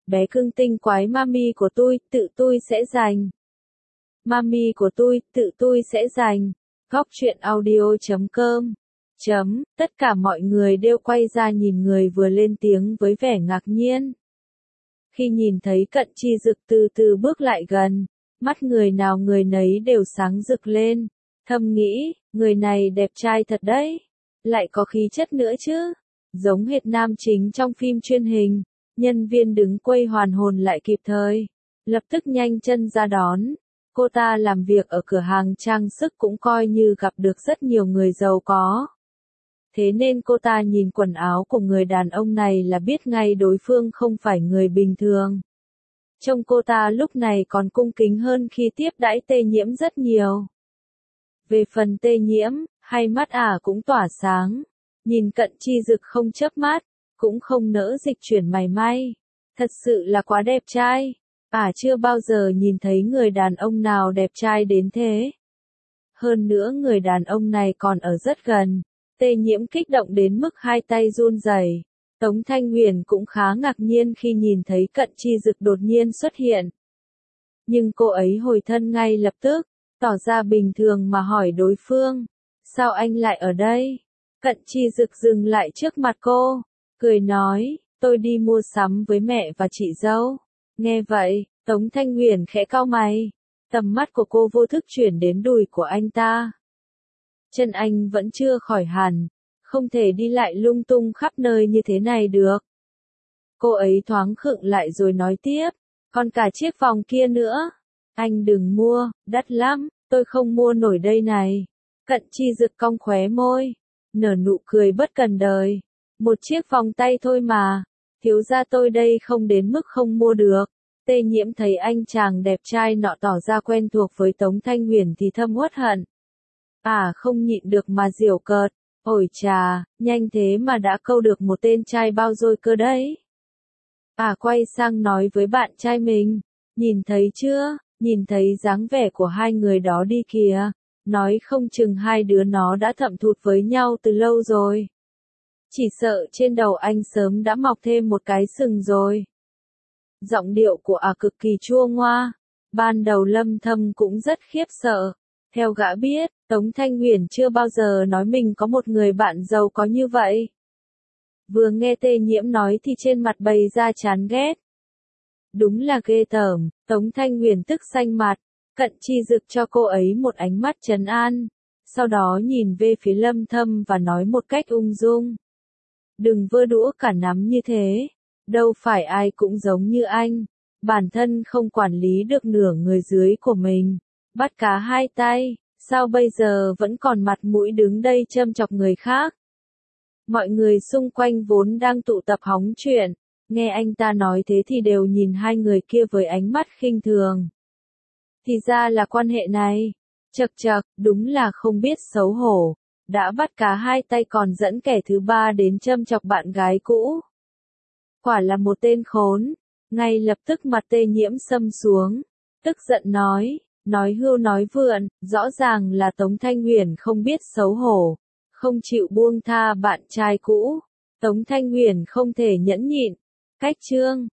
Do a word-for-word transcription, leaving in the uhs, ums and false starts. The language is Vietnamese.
bé cưng tinh quái mami của tôi, tự tôi sẽ giành. Mami của tôi, tự tôi sẽ giành. Góc truyện audio chấm com chấm, tất cả mọi người đều quay ra nhìn người vừa lên tiếng với vẻ ngạc nhiên. Khi nhìn thấy Cận Chi Dực từ từ bước lại gần, mắt người nào người nấy đều sáng rực lên, thầm nghĩ, người này đẹp trai thật đấy, lại có khí chất nữa chứ, giống hệt nam chính trong phim truyền hình. Nhân viên đứng quay hoàn hồn lại kịp thời, lập tức nhanh chân ra đón. Cô ta làm việc ở cửa hàng trang sức cũng coi như gặp được rất nhiều người giàu có. Thế nên cô ta nhìn quần áo của người đàn ông này là biết ngay đối phương không phải người bình thường. Trông cô ta lúc này còn cung kính hơn khi tiếp đãi Tê Nhiễm rất nhiều. Về phần Tê Nhiễm, hai mắt ả cũng tỏa sáng, nhìn Cận Chi Dực không chớp mắt, cũng không nỡ dịch chuyển mày may. Thật sự là quá đẹp trai, ả chưa bao giờ nhìn thấy người đàn ông nào đẹp trai đến thế. Hơn nữa người đàn ông này còn ở rất gần. Tê Nhiễm kích động đến mức hai tay run rẩy. Tống Thanh Huyền cũng khá ngạc nhiên khi nhìn thấy Cận Chi Dực đột nhiên xuất hiện. Nhưng cô ấy hồi thân ngay lập tức, tỏ ra bình thường mà hỏi đối phương, sao anh lại ở đây? Cận Chi Dực dừng lại trước mặt cô, cười nói, tôi đi mua sắm với mẹ và chị dâu. Nghe vậy, Tống Thanh Huyền khẽ cau mày, tầm mắt của cô vô thức chuyển đến đùi của anh ta. Chân anh vẫn chưa khỏi hẳn, không thể đi lại lung tung khắp nơi như thế này được. Cô ấy thoáng khựng lại rồi nói tiếp, còn cả chiếc vòng kia nữa. Anh đừng mua, đắt lắm, tôi không mua nổi đây này. Cận Chi Dực cong khóe môi, nở nụ cười bất cần đời. Một chiếc vòng tay thôi mà, thiếu gia tôi đây không đến mức không mua được. Tê Nhiễm thấy anh chàng đẹp trai nọ tỏ ra quen thuộc với Tống Thanh Huyền thì thâm uất hận. À không nhịn được mà giễu cợt, ôi chà, nhanh thế mà đã câu được một tên trai bao rồi cơ đấy. À quay sang nói với bạn trai mình, nhìn thấy chưa, nhìn thấy dáng vẻ của hai người đó đi kìa, nói không chừng hai đứa nó đã thậm thụt với nhau từ lâu rồi. Chỉ sợ trên đầu anh sớm đã mọc thêm một cái sừng rồi. Giọng điệu của à cực kỳ chua ngoa, ban đầu Lâm Thâm cũng rất khiếp sợ. Theo gã biết, Tống Thanh Huyền chưa bao giờ nói mình có một người bạn giàu có như vậy. Vừa nghe Tê Nhiễm nói thì trên mặt bày ra chán ghét. Đúng là ghê tởm, Tống Thanh Huyền tức xanh mặt, Cận Chi Dực cho cô ấy một ánh mắt trấn an, sau đó nhìn về phía Lâm Thâm và nói một cách ung dung. Đừng vơ đũa cả nắm như thế, đâu phải ai cũng giống như anh, bản thân không quản lý được nửa người dưới của mình. Bắt cá hai tay, sao bây giờ vẫn còn mặt mũi đứng đây châm chọc người khác? Mọi người xung quanh vốn đang tụ tập hóng chuyện, nghe anh ta nói thế thì đều nhìn hai người kia với ánh mắt khinh thường. Thì ra là quan hệ này, chậc chậc, đúng là không biết xấu hổ, đã bắt cá hai tay còn dẫn kẻ thứ ba đến châm chọc bạn gái cũ. Quả là một tên khốn, ngay lập tức mặt Tê Nhiễm sầm xuống, tức giận nói. Nói hưu nói vượn, rõ ràng là Tống Thanh Huyền không biết xấu hổ, không chịu buông tha bạn trai cũ. Tống Thanh Huyền không thể nhẫn nhịn. Cách chương